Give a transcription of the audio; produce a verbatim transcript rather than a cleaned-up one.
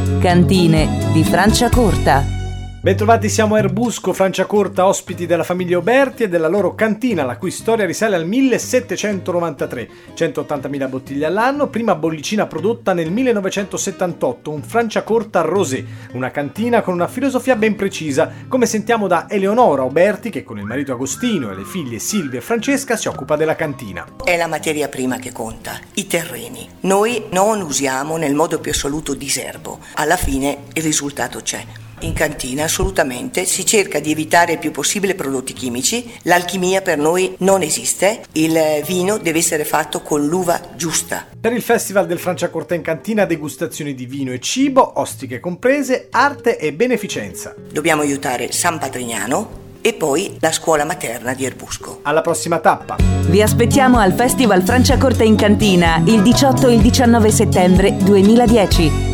Cantine di Franciacorta. Bentrovati, siamo a Erbusco, Franciacorta, ospiti della famiglia Oberti e della loro cantina, la cui storia risale al millesettecentonovantatré. centottantamila bottiglie all'anno, prima bollicina prodotta nel millenovecentosettantotto, un Franciacorta Rosé, una cantina con una filosofia ben precisa, come sentiamo da Eleonora Oberti, che con il marito Agostino e le figlie Silvia e Francesca si occupa della cantina. È la materia prima che conta, i terreni. Noi non usiamo nel modo più assoluto diserbo, alla fine il risultato c'è. In cantina assolutamente si cerca di evitare il più possibile prodotti chimici, l'alchimia per noi non esiste, il vino deve essere fatto con l'uva giusta. Per il Festival del Franciacorta in cantina, degustazioni di vino e cibo, ostiche comprese, arte e beneficenza. Dobbiamo aiutare San Patrignano e poi la scuola materna di Erbusco. Alla prossima tappa! Vi aspettiamo al Festival Franciacorta in cantina il diciotto e il diciannove settembre duemiladieci.